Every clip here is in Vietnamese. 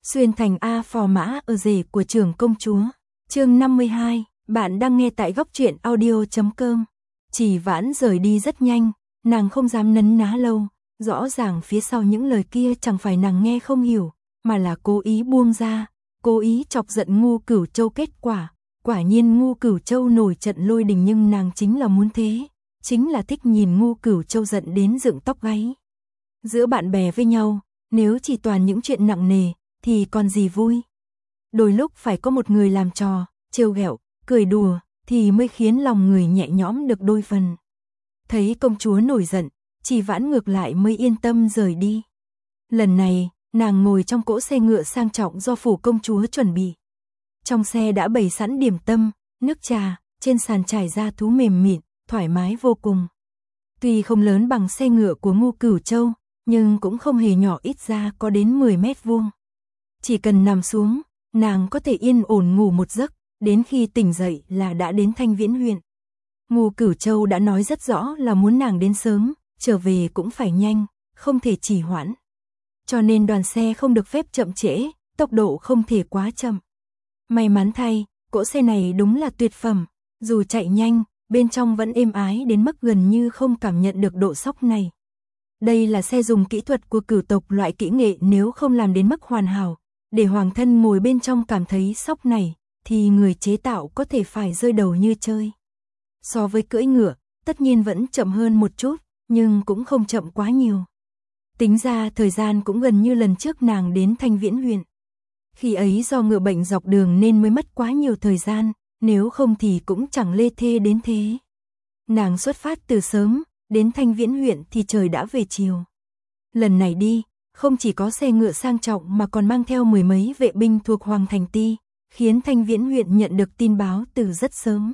Xuyên thành A phò mã ở rể của trưởng công chúa. Chương 52, bạn đang nghe tại góc truyện audio.com. Chỉ Vãn rời đi rất nhanh, nàng không dám nấn ná lâu, rõ ràng phía sau những lời kia chẳng phải nàng nghe không hiểu, mà là cố ý buông ra, cố ý chọc giận Ngu Cửu Châu. Kết quả nhiên Ngu Cửu Châu nổi trận lôi đình, nhưng nàng chính là muốn thế, chính là thích nhìn Ngu Cửu Châu giận đến dựng tóc gáy. Giữa bạn bè với nhau, nếu chỉ toàn những chuyện nặng nề thì còn gì vui. Đôi lúc phải có một người làm trò, trêu ghẹo, cười đùa thì mới khiến lòng người nhẹ nhõm được đôi phần. Thấy công chúa nổi giận, Chỉ Vãn ngược lại mới yên tâm rời đi. Lần này, nàng ngồi trong cỗ xe ngựa sang trọng do phủ công chúa chuẩn bị. Trong xe đã bày sẵn điểm tâm, nước trà, trên sàn trải da thú mềm mịn, thoải mái vô cùng. Tuy không lớn bằng xe ngựa của Ngu Cửu Châu, nhưng cũng không hề nhỏ, ít ra có đến 10 mét vuông. Chỉ cần nằm xuống, nàng có thể yên ổn ngủ một giấc, đến khi tỉnh dậy là đã đến Thanh Viễn huyện. Ngu Cửu Châu đã nói rất rõ là muốn nàng đến sớm, trở về cũng phải nhanh, không thể trì hoãn. Cho nên đoàn xe không được phép chậm trễ, tốc độ không thể quá chậm. May mắn thay, cỗ xe này đúng là tuyệt phẩm, dù chạy nhanh, bên trong vẫn êm ái đến mức gần như không cảm nhận được độ sóc này. Đây là xe dùng kỹ thuật của Cửu tộc, loại kỹ nghệ nếu không làm đến mức hoàn hảo, để hoàng thân ngồi bên trong cảm thấy sóc này, thì người chế tạo có thể phải rơi đầu như chơi. So với cưỡi ngựa, tất nhiên vẫn chậm hơn một chút, nhưng cũng không chậm quá nhiều. Tính ra thời gian cũng gần như lần trước nàng đến Thanh Viễn huyện. Khi ấy do ngựa bệnh dọc đường nên mới mất quá nhiều thời gian, nếu không thì cũng chẳng lê thê đến thế. Nàng xuất phát từ sớm, đến Thanh Viễn huyện thì trời đã về chiều. Lần này đi, không chỉ có xe ngựa sang trọng mà còn mang theo 10 mấy vệ binh thuộc Hoàng Thành Ti, khiến Thanh Viễn huyện nhận được tin báo từ rất sớm.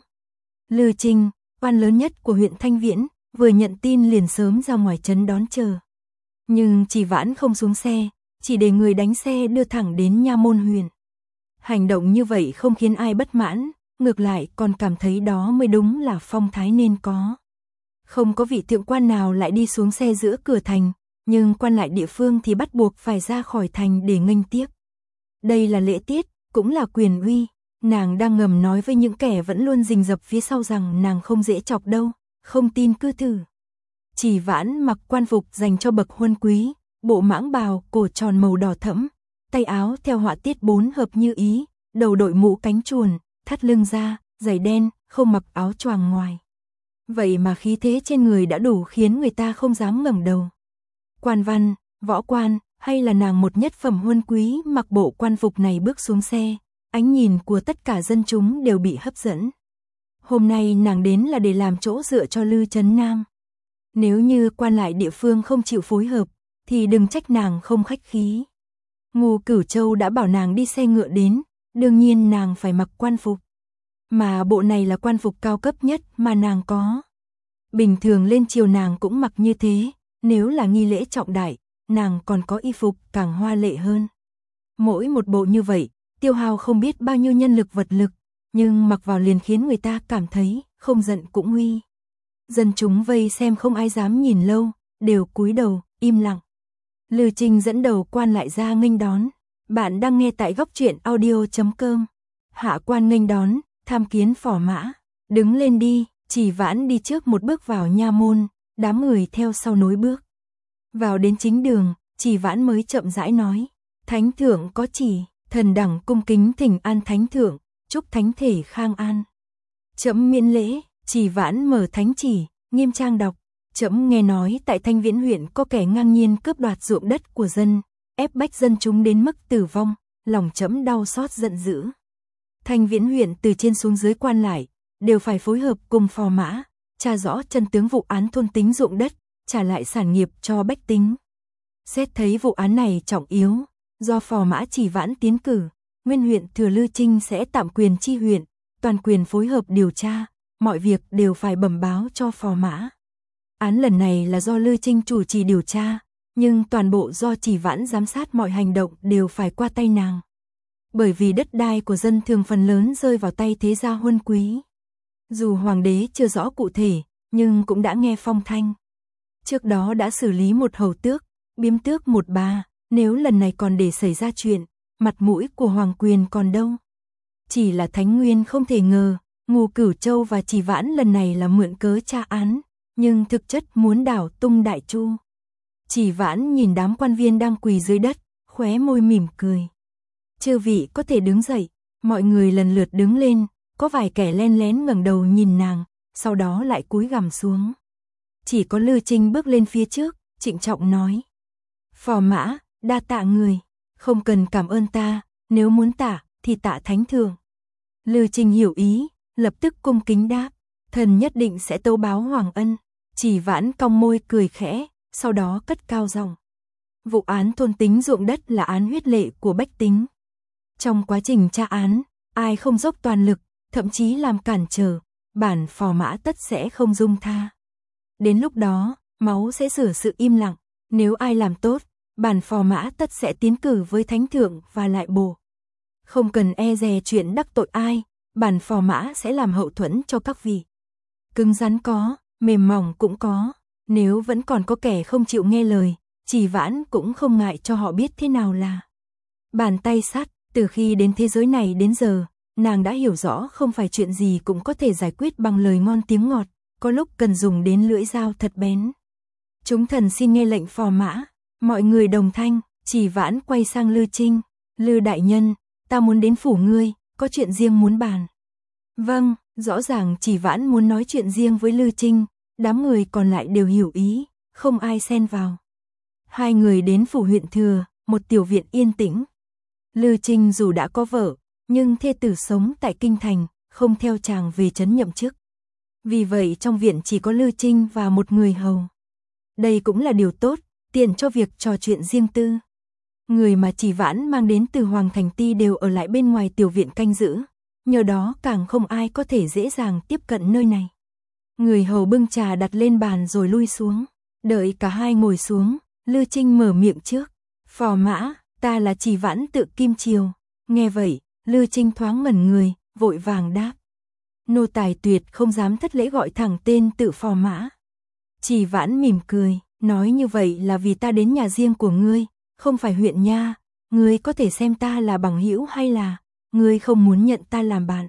Lư Trinh, quan lớn nhất của huyện Thanh Viễn, vừa nhận tin liền sớm ra ngoài trấn đón chờ. Nhưng Chỉ Vãn không xuống xe, chỉ để người đánh xe đưa thẳng đến nha môn huyện. Hành động như vậy không khiến ai bất mãn, ngược lại còn cảm thấy đó mới đúng là phong thái nên có. Không có vị thượng quan nào lại đi xuống xe giữa cửa thành, nhưng quan lại địa phương thì bắt buộc phải ra khỏi thành để nghênh tiếp. Đây là lễ tiết, cũng là quyền uy. Nàng đang ngầm nói với những kẻ vẫn luôn rình rập phía sau rằng nàng không dễ chọc đâu, không tin cứ thử. Chỉ Vãn mặc quan phục dành cho bậc huân quý, bộ mãng bào cổ tròn màu đỏ thẫm, tay áo theo họa tiết 4 hợp như ý, đầu đội mũ cánh chuồn, thắt lưng ra, giày đen, không mặc áo choàng ngoài. Vậy mà khí thế trên người đã đủ khiến người ta không dám ngẩng đầu. Quan văn, võ quan, hay là nàng một nhất phẩm huân quý mặc bộ quan phục này bước xuống xe, ánh nhìn của tất cả dân chúng đều bị hấp dẫn. Hôm nay nàng đến là để làm chỗ dựa cho Lư Trấn Nam. Nếu như quan lại địa phương không chịu phối hợp, thì đừng trách nàng không khách khí. Ngu Cửu Châu đã bảo nàng đi xe ngựa đến, đương nhiên nàng phải mặc quan phục. Mà bộ này là quan phục cao cấp nhất mà nàng có. Bình thường lên triều nàng cũng mặc như thế, nếu là nghi lễ trọng đại, nàng còn có y phục càng hoa lệ hơn. Mỗi một bộ như vậy, tiêu hao không biết bao nhiêu nhân lực vật lực, nhưng mặc vào liền khiến người ta cảm thấy không giận cũng nguy. Dân chúng vây xem không ai dám nhìn lâu, đều cúi đầu, im lặng. Lư Trinh dẫn đầu quan lại ra nghênh đón. Bạn đang nghe tại góc truyện audio.com. Hạ quan nghênh đón, tham kiến phò mã. Đứng lên đi. Chỉ Vãn đi trước một bước vào nha môn, đám người theo sau nối bước. Vào đến chính đường, Chỉ Vãn mới chậm rãi nói: Thánh thượng có chỉ, thần đẳng cung kính thỉnh an thánh thượng, chúc thánh thể khang an. Trẫm miễn lễ. Chỉ Vãn mở thánh chỉ, nghiêm trang đọc: Trẫm nghe nói tại Thanh Viễn huyện có kẻ ngang nhiên cướp đoạt ruộng đất của dân, ép bách dân chúng đến mức tử vong, lòng trẫm đau xót giận dữ. Thanh Viễn huyện từ trên xuống dưới quan lại đều phải phối hợp cùng phò mã, tra rõ chân tướng vụ án thôn tính ruộng đất, trả lại sản nghiệp cho bách tính. Xét thấy vụ án này trọng yếu, do phò mã Chỉ Vãn tiến cử, nguyên huyện thừa Lư Trinh sẽ tạm quyền chi huyện, toàn quyền phối hợp điều tra, mọi việc đều phải bẩm báo cho phò mã. Án lần này là do Lư Trinh chủ trì điều tra, nhưng toàn bộ do Chỉ Vãn giám sát, mọi hành động đều phải qua tay nàng. Bởi vì đất đai của dân thường phần lớn rơi vào tay thế gia huân quý. Dù hoàng đế chưa rõ cụ thể, nhưng cũng đã nghe phong thanh. Trước đó đã xử lý một hầu tước, biếm tước một bà, nếu lần này còn để xảy ra chuyện, mặt mũi của Hoàng Quyền còn đâu. Chỉ là Thánh Nguyên không thể ngờ, Ngô Cửu Châu và Chỉ Vãn lần này là mượn cớ tra án, nhưng thực chất muốn đảo tung Đại Chu. Chỉ Vãn nhìn đám quan viên đang quỳ dưới đất, khóe môi mỉm cười. Chư vị có thể đứng dậy, mọi người lần lượt đứng lên, có vài kẻ len lén ngẩng đầu nhìn nàng, sau đó lại cúi gằm xuống. Chỉ có Lư Trinh bước lên phía trước, trịnh trọng nói. Phò mã, đa tạ người, không cần cảm ơn ta, nếu muốn tạ, thì tạ thánh thượng. Lư Trinh hiểu ý, lập tức cung kính đáp, thần nhất định sẽ tâu báo hoàng ân. Chỉ Vãn cong môi cười khẽ, sau đó cất cao giọng. Vụ án thôn tính ruộng đất là án huyết lệ của bách tính. Trong quá trình tra án, ai không dốc toàn lực, thậm chí làm cản trở, bản phò mã tất sẽ không dung tha. Đến lúc đó, máu sẽ sửa sự im lặng, nếu ai làm tốt, bản phò mã tất sẽ tiến cử với thánh thượng và lại bổ. Không cần e dè chuyện đắc tội ai, bản phò mã sẽ làm hậu thuẫn cho các vị. Cứng rắn có, mềm mỏng cũng có, nếu vẫn còn có kẻ không chịu nghe lời, Chỉ Vãn cũng không ngại cho họ biết thế nào là bàn tay sắt. Từ khi đến thế giới này đến giờ, nàng đã hiểu rõ không phải chuyện gì cũng có thể giải quyết bằng lời ngon tiếng ngọt, có lúc cần dùng đến lưỡi dao thật bén. Chúng thần xin nghe lệnh phò mã. Mọi người đồng thanh. Chỉ Vãn quay sang Lư Trinh. Lư đại nhân, ta muốn đến phủ ngươi, có chuyện riêng muốn bàn. Vâng, rõ ràng Chỉ Vãn muốn nói chuyện riêng với Lư Trinh, đám người còn lại đều hiểu ý, không ai xen vào. Hai người đến phủ huyện thừa, một tiểu viện yên tĩnh. Lư Trinh dù đã có vợ, nhưng thê tử sống tại kinh thành, không theo chàng về trấn nhậm chức. Vì vậy trong viện chỉ có Lư Trinh và một người hầu. Đây cũng là điều tốt, tiện cho việc trò chuyện riêng tư. Người mà Chỉ Vãn mang đến từ Hoàng Thành Ti đều ở lại bên ngoài tiểu viện canh giữ, nhờ đó càng không ai có thể dễ dàng tiếp cận nơi này. Người hầu bưng trà đặt lên bàn rồi lui xuống, đợi cả hai ngồi xuống, Lư Trinh mở miệng trước. Phò mã, ta là Chỉ Vãn tự Kim Triều. Nghe vậy, Lư Trinh thoáng ngẩn người, vội vàng đáp. Nô tài tuyệt không dám thất lễ gọi thẳng tên tự phò mã. Chỉ Vãn mỉm cười, nói như vậy là vì ta đến nhà riêng của ngươi, không phải huyện nha, ngươi có thể xem ta là bằng hữu hay là ngươi không muốn nhận ta làm bạn.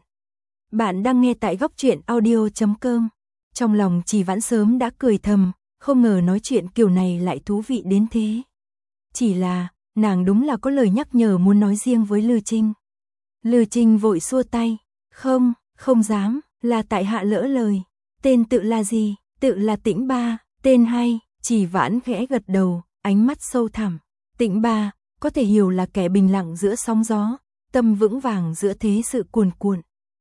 Bạn đang nghe tại Góc Truyện Audio.com. Trong lòng Chỉ Vãn sớm đã cười thầm, không ngờ nói chuyện kiểu này lại thú vị đến thế. Chỉ là, nàng đúng là có lời nhắc nhở muốn nói riêng với Lư Trinh. Lư Trinh vội xua tay, không dám, là tại hạ lỡ lời. Tên tự là gì? Tự là Tĩnh Ba, tên hay. Chỉ Vãn khẽ gật đầu, ánh mắt sâu thẳm. Tĩnh Ba, có thể hiểu là kẻ bình lặng giữa sóng gió, tâm vững vàng giữa thế sự cuồn cuộn.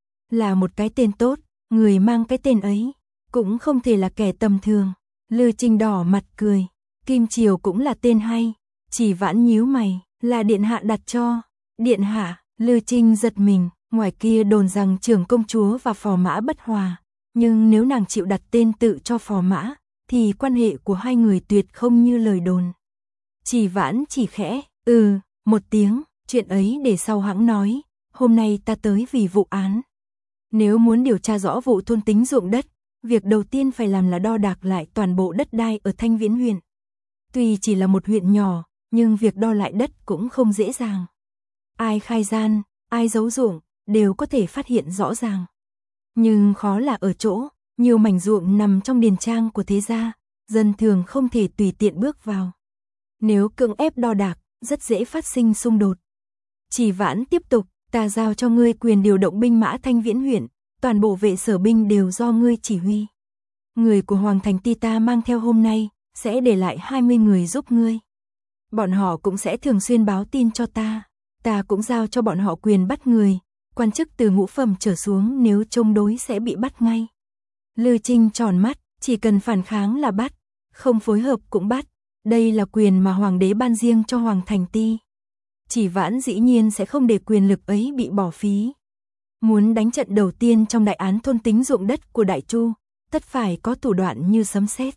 Là một cái tên tốt, người mang cái tên ấy, cũng không thể là kẻ tầm thường. Lư Trinh đỏ mặt cười, Kim Triều cũng là tên hay. Chỉ Vãn nhíu mày, là điện hạ đặt cho. Điện hạ? Lư Trinh giật mình, ngoài kia đồn rằng trưởng công chúa và phò mã bất hòa, nhưng nếu nàng chịu đặt tên tự cho phò mã, thì quan hệ của hai người tuyệt không như lời đồn. Chỉ Vãn chỉ khẽ, một tiếng, chuyện ấy để sau hãng nói, hôm nay ta tới vì vụ án. Nếu muốn điều tra rõ vụ thôn tính ruộng đất, việc đầu tiên phải làm là đo đạc lại toàn bộ đất đai ở Thanh Viễn huyện. Tuy chỉ là một huyện nhỏ, nhưng việc đo lại đất cũng không dễ dàng. Ai khai gian, ai giấu ruộng, đều có thể phát hiện rõ ràng. Nhưng khó là ở chỗ, nhiều mảnh ruộng nằm trong điền trang của thế gia, dân thường không thể tùy tiện bước vào. Nếu cưỡng ép đo đạc, rất dễ phát sinh xung đột. Chỉ Vãn tiếp tục, ta giao cho ngươi quyền điều động binh mã Thanh Viễn huyện, toàn bộ vệ sở binh đều do ngươi chỉ huy. Người của Hoàng Thành Ti ta mang theo hôm nay, sẽ để lại 20 người giúp ngươi. Bọn họ cũng sẽ thường xuyên báo tin cho ta. Ta cũng giao cho bọn họ quyền bắt người, quan chức từ ngũ phẩm trở xuống nếu chống đối sẽ bị bắt ngay. Lư Trinh tròn mắt, chỉ cần phản kháng là bắt, không phối hợp cũng bắt. Đây là quyền mà Hoàng đế ban riêng cho Hoàng Thành Ti. Chỉ Vãn dĩ nhiên sẽ không để quyền lực ấy bị bỏ phí. Muốn đánh trận đầu tiên trong đại án thôn tính ruộng đất của Đại Chu, tất phải có thủ đoạn như sấm sét.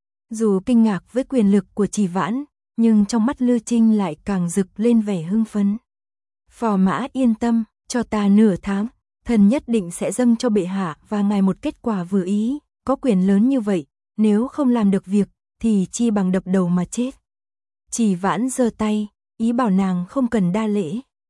Dù kinh ngạc với quyền lực của Chỉ Vãn, nhưng trong mắt Lư Trinh lại càng rực lên vẻ hưng phấn. Phò mã yên tâm, cho ta nửa tháng, thần nhất định sẽ dâng cho bệ hạ và ngài một kết quả vừa ý, có quyền lớn như vậy, nếu không làm được việc, thì chi bằng đập đầu mà chết. Chỉ Vãn giơ tay, ý bảo nàng không cần đa lễ.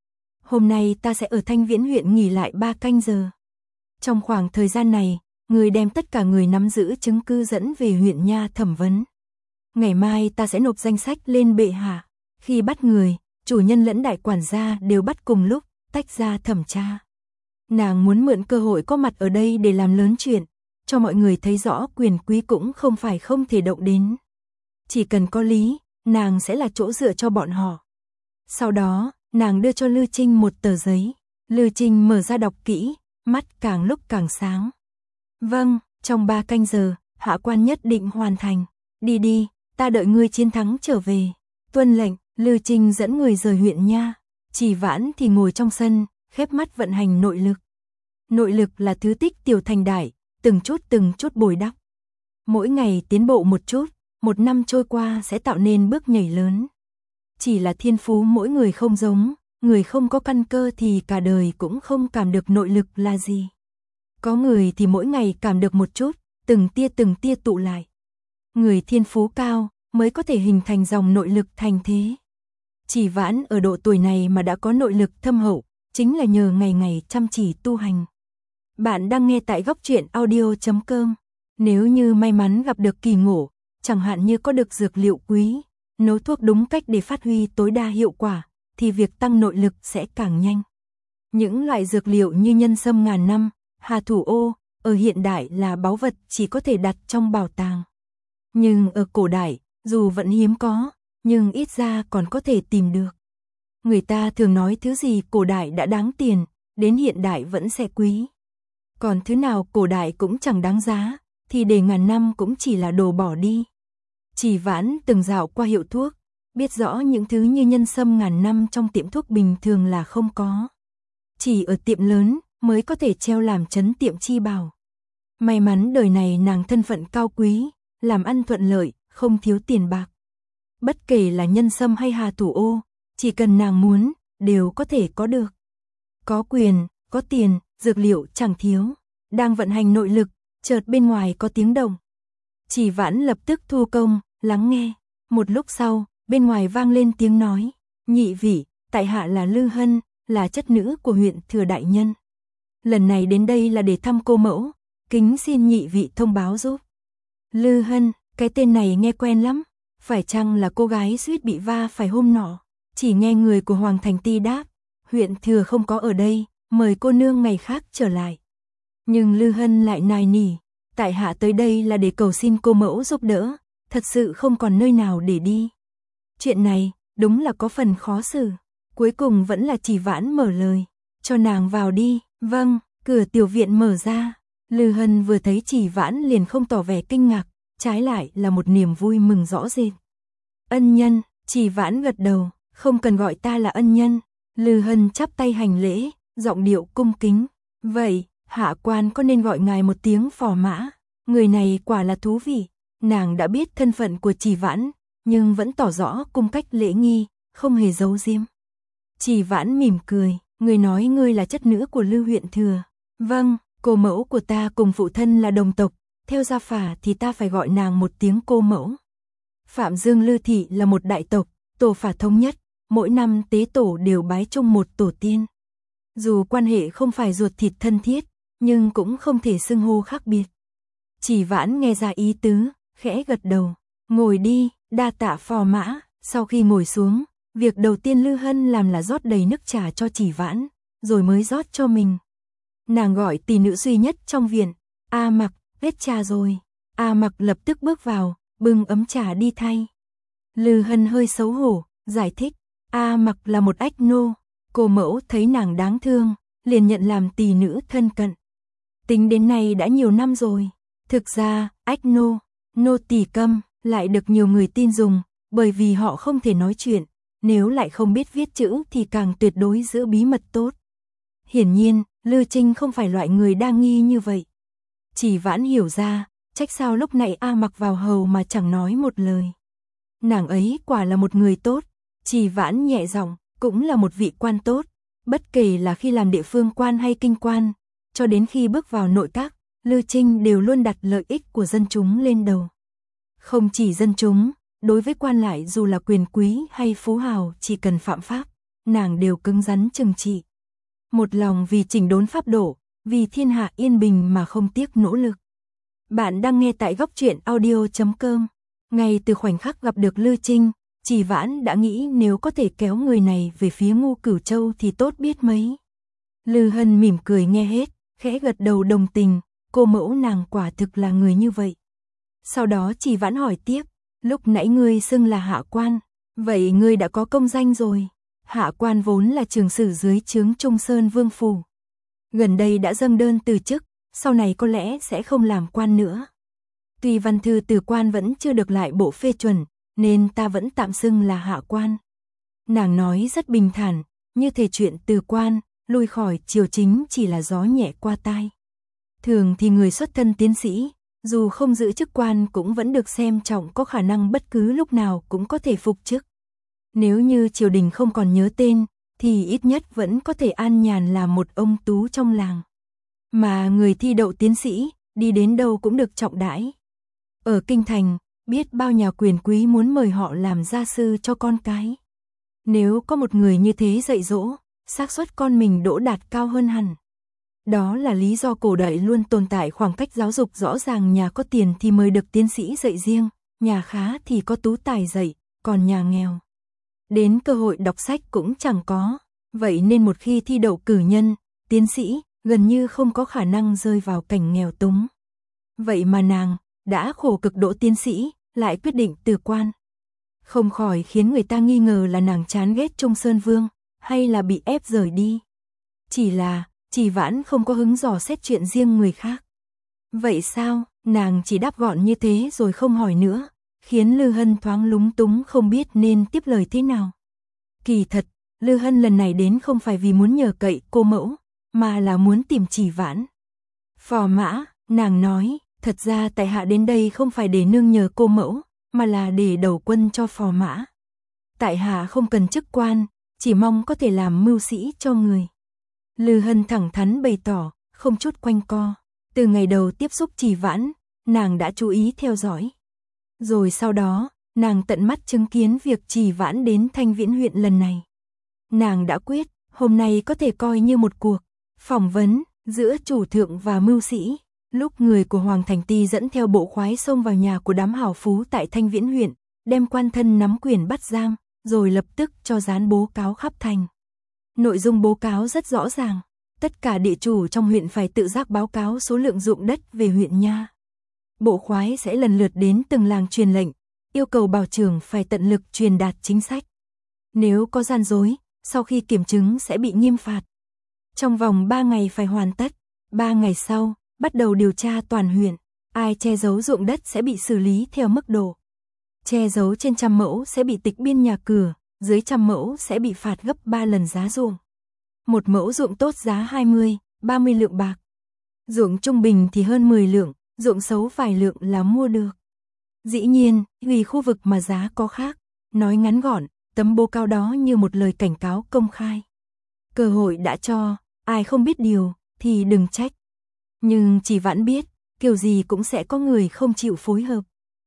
Hôm nay ta sẽ ở Thanh Viễn huyện nghỉ lại 3 canh giờ. Trong khoảng thời gian này, người đem tất cả người nắm giữ chứng cứ dẫn về huyện nha thẩm vấn. Ngày mai ta sẽ nộp danh sách lên bệ hạ. Khi bắt người, chủ nhân lẫn đại quản gia đều bắt cùng lúc, tách ra thẩm tra. Nàng muốn mượn cơ hội có mặt ở đây để làm lớn chuyện, cho mọi người thấy rõ quyền quý cũng không phải không thể động đến. Chỉ cần có lý, nàng sẽ là chỗ dựa cho bọn họ. Sau đó, nàng đưa cho Lư Trinh một tờ giấy. Lư Trinh mở ra đọc kỹ, mắt càng lúc càng sáng. Vâng, trong 3 canh giờ, hạ quan nhất định hoàn thành. Đi đi, ta đợi ngươi chiến thắng trở về. Tuân lệnh, Lư Trinh dẫn người rời huyện nha. Chỉ Vãn thì ngồi trong sân, khép mắt vận hành nội lực. Nội lực là thứ tích tiểu thành đại, từng chút bồi đắp. Mỗi ngày tiến bộ một chút, 1 năm trôi qua sẽ tạo nên bước nhảy lớn. Chỉ là thiên phú mỗi người không giống, người không có căn cơ thì cả đời cũng không cảm được nội lực là gì. Có người thì mỗi ngày cảm được một chút, từng tia tụ lại. Người thiên phú cao mới có thể hình thành dòng nội lực thành thế. Chỉ Vãn ở độ tuổi này mà đã có nội lực thâm hậu, chính là nhờ ngày ngày chăm chỉ tu hành. Bạn đang nghe tại góc truyện audio.com. Nếu như may mắn gặp được kỳ ngộ, chẳng hạn như có được dược liệu quý, nấu thuốc đúng cách để phát huy tối đa hiệu quả, thì việc tăng nội lực sẽ càng nhanh. Những loại dược liệu như nhân sâm ngàn năm, hà thủ ô, ở hiện đại là báu vật chỉ có thể đặt trong bảo tàng. Nhưng ở cổ đại, dù vẫn hiếm có, nhưng ít ra còn có thể tìm được. Người ta thường nói thứ gì cổ đại đã đáng tiền, đến hiện đại vẫn sẽ quý. Còn thứ nào cổ đại cũng chẳng đáng giá, thì để ngàn năm cũng chỉ là đồ bỏ đi. Chỉ Vãn từng dạo qua hiệu thuốc, biết rõ những thứ như nhân sâm ngàn năm trong tiệm thuốc bình thường là không có. Chỉ ở tiệm lớn mới có thể treo làm trấn tiệm chi bảo. May mắn đời này nàng thân phận cao quý, làm ăn thuận lợi, không thiếu tiền bạc. Bất kể là nhân sâm hay hà thủ ô, chỉ cần nàng muốn, đều có thể có được. Có quyền, có tiền, dược liệu chẳng thiếu. Đang vận hành nội lực, chợt bên ngoài có tiếng động. Chỉ Vãn lập tức thu công, lắng nghe. Một lúc sau, bên ngoài vang lên tiếng nói. Nhị vị, tại hạ là Lư Hân, là chất nữ của huyện Thừa đại nhân. Lần này đến đây là để thăm cô mẫu, kính xin nhị vị thông báo giúp. Lư Hân, cái tên này nghe quen lắm. Phải chăng là cô gái suýt bị va phải hôm nọ? Chỉ nghe người của Hoàng Thành Ti đáp, huyện Thừa không có ở đây, mời cô nương ngày khác trở lại. Nhưng Lư Hân lại nài nỉ, tại hạ tới đây là để cầu xin cô mẫu giúp đỡ, thật sự không còn nơi nào để đi. Chuyện này, đúng là có phần khó xử. Cuối cùng vẫn là Chỉ Vãn mở lời, cho nàng vào đi. Vâng, cửa tiểu viện mở ra. Lư Hân vừa thấy Chỉ Vãn liền không tỏ vẻ kinh ngạc, trái lại là một niềm vui mừng rõ rệt. Ân nhân, Chỉ Vãn gật đầu, không cần gọi ta là ân nhân. Lư Hân chắp tay hành lễ, giọng điệu cung kính. Vậy, hạ quan có nên gọi ngài một tiếng phò mã? Người này quả là thú vị. Nàng đã biết thân phận của Chỉ Vãn, nhưng vẫn tỏ rõ cung cách lễ nghi, không hề giấu giếm. Chỉ Vãn mỉm cười, người nói ngươi là chất nữ của Lư huyện Thừa. Vâng, cô mẫu của ta cùng phụ thân là đồng tộc, theo gia phả thì ta phải gọi nàng một tiếng cô mẫu. Phạm Dương Lư thị là một đại tộc, tổ phả thống nhất, mỗi năm tế tổ đều bái chung một tổ tiên. Dù quan hệ không phải ruột thịt thân thiết, nhưng cũng không thể xưng hô khác biệt. Chỉ Vãn nghe ra ý tứ, khẽ gật đầu, ngồi đi, đa tạ phò mã. Sau khi ngồi xuống, việc đầu tiên Lư Hân làm là rót đầy nước trà cho Chỉ Vãn, rồi mới rót cho mình. Nàng gọi tỷ nữ duy nhất trong viện, A Mặc, hết trà rồi. A Mặc lập tức bước vào, bưng ấm trà đi thay. Lư Hân hơi xấu hổ, giải thích, A Mặc là một ách nô, cô mẫu thấy nàng đáng thương, liền nhận làm tỷ nữ thân cận. Tính đến nay đã nhiều năm rồi. Thực ra, ách nô, nô tỳ câm, lại được nhiều người tin dùng, bởi vì họ không thể nói chuyện, nếu lại không biết viết chữ thì càng tuyệt đối giữ bí mật tốt. Hiển nhiên, Lư Trinh không phải loại người đa nghi như vậy. Chỉ Vãn hiểu ra, trách sao lúc này A Mặc vào hầu mà chẳng nói một lời. Nàng ấy quả là một người tốt, Chỉ Vãn nhẹ giọng, cũng là một vị quan tốt, bất kể là khi làm địa phương quan hay kinh quan, cho đến khi bước vào nội các, Lư Trinh đều luôn đặt lợi ích của dân chúng lên đầu. Không chỉ dân chúng, đối với quan lại dù là quyền quý hay phú hào chỉ cần phạm pháp, nàng đều cứng rắn trừng trị. Một lòng vì chỉnh đốn pháp độ, vì thiên hạ yên bình mà không tiếc nỗ lực. Bạn đang nghe tại góc truyện audio.com. Ngay từ khoảnh khắc gặp được Lư Trinh, Chỉ Vãn đã nghĩ nếu có thể kéo người này về phía Ngô Cửu Châu thì tốt biết mấy. Lư Hân mỉm cười nghe hết, khẽ gật đầu đồng tình, cô mẫu nàng quả thực là người như vậy. Sau đó Chỉ Vãn hỏi tiếp, lúc nãy ngươi xưng là hạ quan, vậy ngươi đã có công danh rồi? Hạ quan vốn là trường sử dưới trướng Trung Sơn Vương phủ. Gần đây đã dâng đơn từ chức, sau này có lẽ sẽ không làm quan nữa. Tuy văn thư từ quan vẫn chưa được lại bộ phê chuẩn, nên ta vẫn tạm xưng là hạ quan. Nàng nói rất bình thản, như thể chuyện từ quan, lui khỏi triều chính chỉ là gió nhẹ qua tai. Thường thì người xuất thân tiến sĩ, dù không giữ chức quan cũng vẫn được xem trọng, có khả năng bất cứ lúc nào cũng có thể phục chức. Nếu như triều đình không còn nhớ tên, thì ít nhất vẫn có thể an nhàn làm một ông tú trong làng. Mà người thi đậu tiến sĩ, đi đến đâu cũng được trọng đãi. Ở kinh thành, biết bao nhà quyền quý muốn mời họ làm gia sư cho con cái. Nếu có một người như thế dạy dỗ, xác suất con mình đỗ đạt cao hơn hẳn. Đó là lý do cổ đại luôn tồn tại khoảng cách giáo dục rõ ràng, nhà có tiền thì mời được tiến sĩ dạy riêng, nhà khá thì có tú tài dạy, còn nhà nghèo đến cơ hội đọc sách cũng chẳng có. Vậy nên một khi thi đậu cử nhân, tiến sĩ, gần như không có khả năng rơi vào cảnh nghèo túng. Vậy mà nàng đã khổ cực đỗ tiến sĩ, lại quyết định từ quan. Không khỏi khiến người ta nghi ngờ là nàng chán ghét Trung Sơn Vương, hay là bị ép rời đi. Chỉ là Chỉ Vãn không có hứng dò xét chuyện riêng người khác. Vậy sao? Nàng chỉ đáp gọn như thế rồi không hỏi nữa, khiến Lư Hân thoáng lúng túng không biết nên tiếp lời thế nào. Kỳ thật, Lư Hân lần này đến không phải vì muốn nhờ cậy cô mẫu, mà là muốn tìm Chỉ Vãn. Phò mã, nàng nói, thật ra tại hạ đến đây không phải để nương nhờ cô mẫu, mà là để đầu quân cho phò mã. Tại hạ không cần chức quan, chỉ mong có thể làm mưu sĩ cho người. Lư Hân thẳng thắn bày tỏ, không chút quanh co. Từ ngày đầu tiếp xúc Chỉ Vãn, nàng đã chú ý theo dõi. Rồi sau đó, nàng tận mắt chứng kiến việc Chỉ Vãn đến Thanh Viễn huyện lần này. Nàng đã quyết, hôm nay có thể coi như một cuộc phỏng vấn giữa chủ thượng và mưu sĩ. Lúc người của Hoàng Thành Ti dẫn theo bộ khoái xông vào nhà của đám hào phú tại Thanh Viễn huyện, đem quan thân nắm quyền bắt giam, rồi lập tức cho dán bố cáo khắp thành. Nội dung bố cáo rất rõ ràng, tất cả địa chủ trong huyện phải tự giác báo cáo số lượng ruộng đất về huyện nha. Bộ khoái sẽ lần lượt đến từng làng truyền lệnh, yêu cầu bảo trưởng phải tận lực truyền đạt chính sách. Nếu có gian dối, sau khi kiểm chứng sẽ bị nghiêm phạt. Trong vòng 3 ngày phải hoàn tất, 3 ngày sau, bắt đầu điều tra toàn huyện, ai che giấu ruộng đất sẽ bị xử lý theo mức độ. Che giấu trên 100 mẫu sẽ bị tịch biên nhà cửa, dưới 100 mẫu sẽ bị phạt gấp 3 lần giá ruộng. Một mẫu ruộng tốt giá 20, 30 lượng bạc. Ruộng trung bình thì hơn 10 lượng, ruộng xấu vài lượng là mua được. Dĩ nhiên, vì khu vực mà giá có khác, nói ngắn gọn, tấm bố cáo đó như một lời cảnh cáo công khai. Cơ hội đã cho, ai không biết điều, thì đừng trách. Nhưng Chỉ Vãn biết, kiểu gì cũng sẽ có người không chịu phối hợp.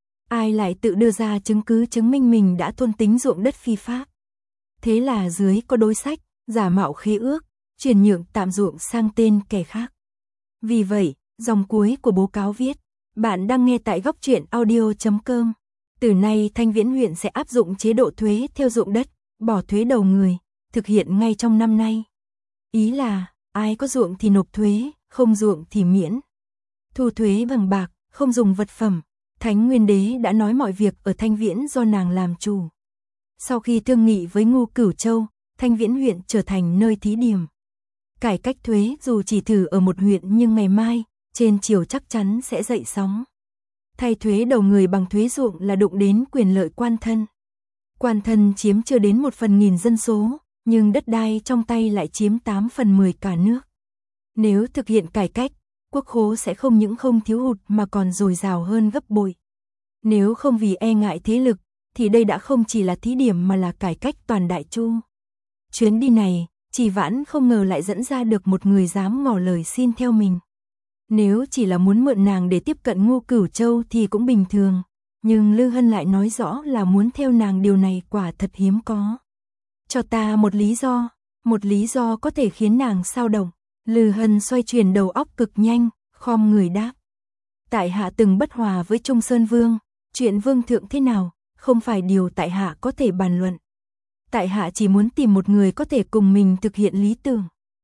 Ai lại tự đưa ra chứng cứ chứng minh mình đã thôn tính ruộng đất phi pháp. Thế là dưới có đối sách, giả mạo khế ước, chuyển nhượng tạm ruộng sang tên kẻ khác. Vì vậy, dòng cuối của bố cáo viết, bạn đang nghe tại góc truyện audio.com. Từ nay Thanh Viễn huyện sẽ áp dụng chế độ thuế theo ruộng đất, bỏ thuế đầu người, thực hiện ngay trong năm nay. Ý là, ai có ruộng thì nộp thuế, không ruộng thì miễn. Thu thuế bằng bạc, không dùng vật phẩm. Thánh Nguyên Đế đã nói mọi việc ở Thanh Viễn do nàng làm chủ. Sau khi thương nghị với Ngô Cửu Châu, Thanh Viễn huyện trở thành nơi thí điểm. Cải cách thuế dù chỉ thử ở một huyện nhưng ngày mai, trên chiều chắc chắn sẽ dậy sóng. Thay thuế đầu người bằng thuế ruộng là đụng đến quyền lợi quan thân. Quan thân chiếm chưa đến 1/1000 dân số, nhưng đất đai trong tay lại chiếm 8/10 cả nước. Nếu thực hiện cải cách, quốc khố sẽ không những không thiếu hụt mà còn dồi dào hơn gấp bội. Nếu không vì e ngại thế lực, thì đây đã không chỉ là thí điểm mà là cải cách toàn đại chu. Chuyến đi này, Chỉ Vãn không ngờ lại dẫn ra được một người dám ngỏ lời xin theo mình. Nếu chỉ là muốn mượn nàng để tiếp cận Ngô Cửu Châu thì cũng bình thường, nhưng Lư Hân lại nói rõ là muốn theo nàng, điều này quả thật hiếm có. Cho ta một lý do có thể khiến nàng sao động. Lư Hân xoay chuyển đầu óc cực nhanh, khom người đáp. Tại hạ từng bất hòa với Trung Sơn Vương, chuyện vương thượng thế nào, không phải điều tại hạ có thể bàn luận. Tại hạ chỉ muốn tìm một người có thể cùng mình thực hiện lý tưởng.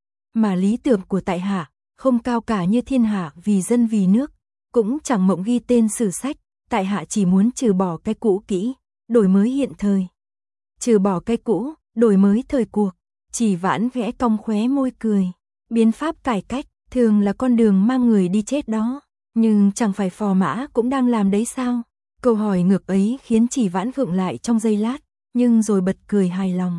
Mà lý tưởng của tại hạ, không cao cả như thiên hạ vì dân vì nước, cũng chẳng mộng ghi tên sử sách, tại hạ chỉ muốn trừ bỏ cái cũ kỹ, đổi mới hiện thời. Trừ bỏ cái cũ, đổi mới thời cuộc, Chỉ Vãn khẽ cong khóe môi cười. Biến pháp cải cách, thường là con đường mang người đi chết đó, nhưng chẳng phải phò mã cũng đang làm đấy sao? Câu hỏi ngược ấy khiến Chỉ Vãn khựng lại trong giây lát, nhưng rồi bật cười hài lòng.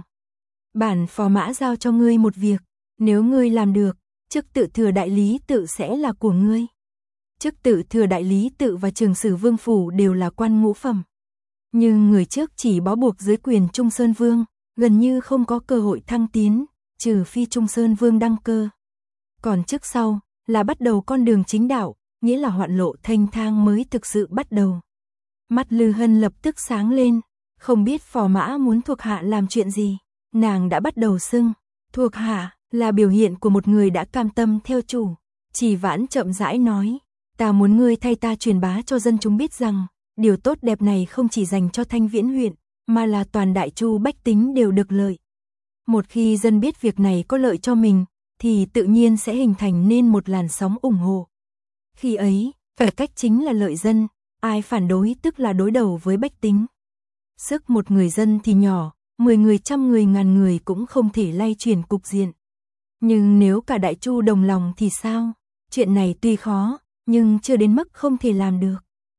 Bản phò mã giao cho ngươi một việc, nếu ngươi làm được, chức tự thừa đại lý tự sẽ là của ngươi. Chức tự thừa đại lý tự và Trường Sử Vương phủ đều là quan ngũ phẩm. Nhưng người trước chỉ bó buộc dưới quyền Trung Sơn Vương, gần như không có cơ hội thăng tiến, trừ phi Trung Sơn Vương đăng cơ. Còn chức sau, là bắt đầu con đường chính đạo, nghĩa là hoạn lộ thanh thang mới thực sự bắt đầu. Mắt Lư Hân lập tức sáng lên, không biết phò mã muốn thuộc hạ làm chuyện gì. Nàng đã bắt đầu xưng, thuộc hạ là biểu hiện của một người đã cam tâm theo chủ. Chỉ Vãn chậm rãi nói, ta muốn ngươi thay ta truyền bá cho dân chúng biết rằng, điều tốt đẹp này không chỉ dành cho Thanh Viễn huyện, mà là toàn Đại Chu bách tính đều được lợi. Một khi dân biết việc này có lợi cho mình, thì tự nhiên sẽ hình thành nên một làn sóng ủng hộ. Khi ấy, cải cách chính là lợi dân, ai phản đối tức là đối đầu với bách tính. Sức một người dân thì nhỏ, 10 người, 100 người, ngàn người cũng không thể lay chuyển cục diện. Nhưng nếu cả Đại Chu đồng lòng thì sao? Chuyện này tuy khó, nhưng chưa đến mức không thể làm được.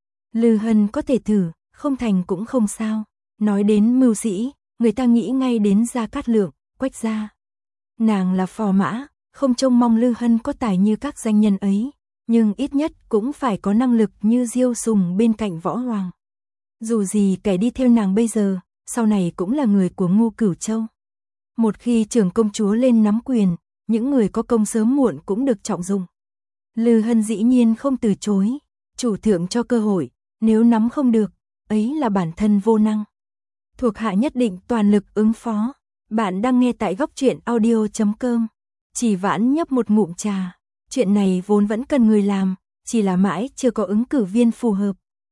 Lư Hân có thể thử, không thành cũng không sao. Nói đến mưu sĩ, người ta nghĩ ngay đến Gia Cát Lượng, Quách gia. Nàng là phò mã, không trông mong Lư Hân có tài như các danh nhân ấy, nhưng ít nhất cũng phải có năng lực như Diêu Sùng bên cạnh Võ Hoàng. Dù gì kẻ đi theo nàng bây giờ, sau này cũng là người của Ngô Cửu Châu. Một khi trưởng công chúa lên nắm quyền, những người có công sớm muộn cũng được trọng dụng. Lư Hân dĩ nhiên không từ chối, chủ thượng cho cơ hội, nếu nắm không được, ấy là bản thân vô năng. Thuộc hạ nhất định toàn lực ứng phó. Bạn đang nghe tại góc truyện audio.com. Chỉ Vãn nhấp một ngụm trà. Chuyện này vốn vẫn cần người làm, chỉ là mãi chưa có ứng cử viên phù hợp.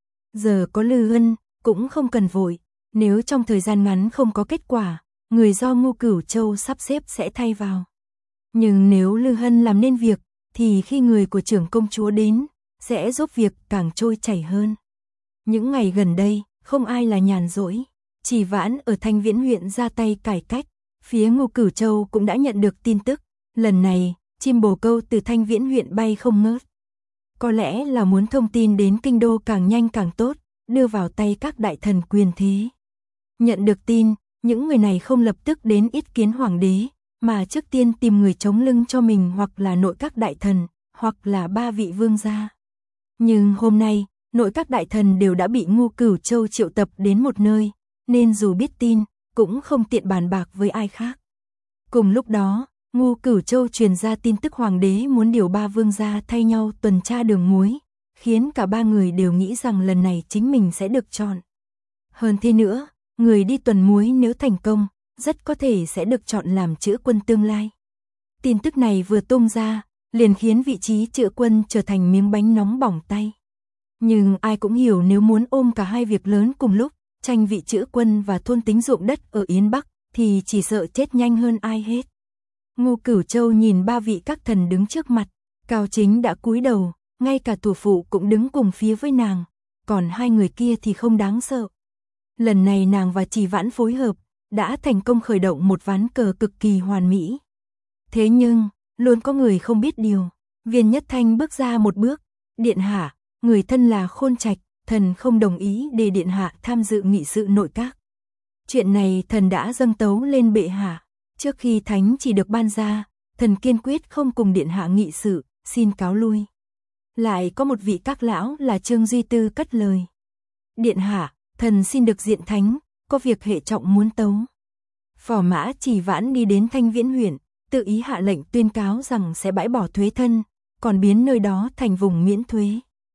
Giờ có Lư Hân, cũng không cần vội. Nếu trong thời gian ngắn không có kết quả, người do Ngô Cửu Châu sắp xếp sẽ thay vào. Nhưng nếu Lư Hân làm nên việc, thì khi người của trưởng công chúa đến, sẽ giúp việc càng trôi chảy hơn. Những ngày gần đây, không ai là nhàn rỗi. Chỉ Vãn ở Thanh Viễn huyện ra tay cải cách, phía Ngô Cửu Châu cũng đã nhận được tin tức. Lần này, chim bồ câu từ Thanh Viễn huyện bay không ngớt. Có lẽ là muốn thông tin đến kinh đô càng nhanh càng tốt, đưa vào tay các đại thần quyền thế. Nhận được tin, những người này không lập tức đến yết kiến hoàng đế, mà trước tiên tìm người chống lưng cho mình, hoặc là nội các đại thần, hoặc là 3 vị vương gia. Nhưng hôm nay, nội các đại thần đều đã bị Ngô Cửu Châu triệu tập đến một nơi, nên dù biết tin, cũng không tiện bàn bạc với ai khác. Cùng lúc đó, Ngô Cửu Châu truyền ra tin tức hoàng đế muốn điều 3 vương gia thay nhau tuần tra đường muối, khiến cả 3 người đều nghĩ rằng lần này chính mình sẽ được chọn. Hơn thế nữa, người đi tuần muối nếu thành công, rất có thể sẽ được chọn làm chữa quân tương lai. Tin tức này vừa tung ra, liền khiến vị trí chữa quân trở thành miếng bánh nóng bỏng tay. Nhưng ai cũng hiểu nếu muốn ôm cả hai việc lớn cùng lúc, tranh vị chữa quân và thôn tính ruộng đất ở Yến Bắc, thì chỉ sợ chết nhanh hơn ai hết. Ngô Cửu Châu nhìn 3 vị các thần đứng trước mặt, Cao Chính đã cúi đầu, ngay cả thủ phụ cũng đứng cùng phía với nàng, còn 2 người kia thì không đáng sợ. Lần này nàng và Chỉ Vãn phối hợp, đã thành công khởi động một ván cờ cực kỳ hoàn mỹ. Thế nhưng, luôn có người không biết điều. Viên Nhất Thanh bước ra một bước, điện hạ, người thân là Khôn Trạch, thần không đồng ý để điện hạ tham dự nghị sự nội các. Chuyện này thần đã dâng tấu lên bệ hạ. Trước khi thánh chỉ được ban ra, thần kiên quyết không cùng điện hạ nghị sự, xin cáo lui. Lại có một vị các lão là Trương Duy Tư cất lời. Điện hạ, thần xin được diện thánh, có việc hệ trọng muốn tấu. Phò mã Chỉ Vãn đi đến Thanh Viễn huyện, tự ý hạ lệnh tuyên cáo rằng sẽ bãi bỏ thuế thân, còn biến nơi đó thành vùng miễn thuế.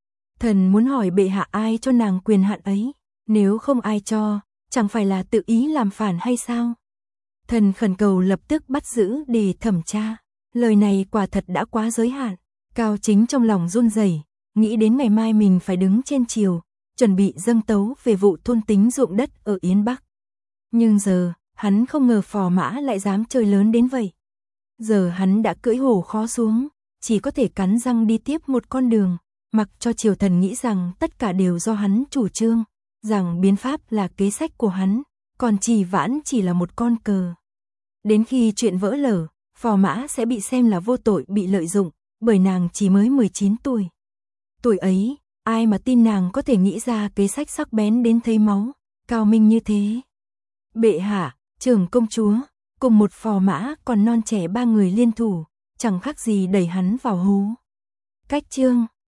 Thần muốn hỏi bệ hạ ai cho nàng quyền hạn ấy, nếu không ai cho, chẳng phải là tự ý làm phản hay sao? Thần khẩn cầu lập tức bắt giữ để thẩm tra. Lời này quả thật đã quá giới hạn. Cao Chính trong lòng run rẩy, nghĩ đến ngày mai mình phải đứng trên triều, chuẩn bị dâng tấu về vụ thôn tính ruộng đất ở Yến Bắc. Nhưng giờ, hắn không ngờ Phò Mã lại dám chơi lớn đến vậy. Giờ hắn đã cưỡi hổ khó xuống, chỉ có thể cắn răng đi tiếp một con đường, mặc cho triều thần nghĩ rằng tất cả đều do hắn chủ trương, rằng biến pháp là kế sách của hắn, còn Trì Vãn chỉ là một con cờ. Đến khi chuyện vỡ lở, Phò Mã sẽ bị xem là vô tội bị lợi dụng, bởi nàng chỉ mới 19 tuổi. Tuổi ấy, ai mà tin nàng có thể nghĩ ra kế sách sắc bén đến thấy máu, cao minh như thế. Bệ hạ, trưởng công chúa, cùng một Phò Mã còn non trẻ 3 người liên thủ, chẳng khác gì đẩy hắn vào hố. Cách chương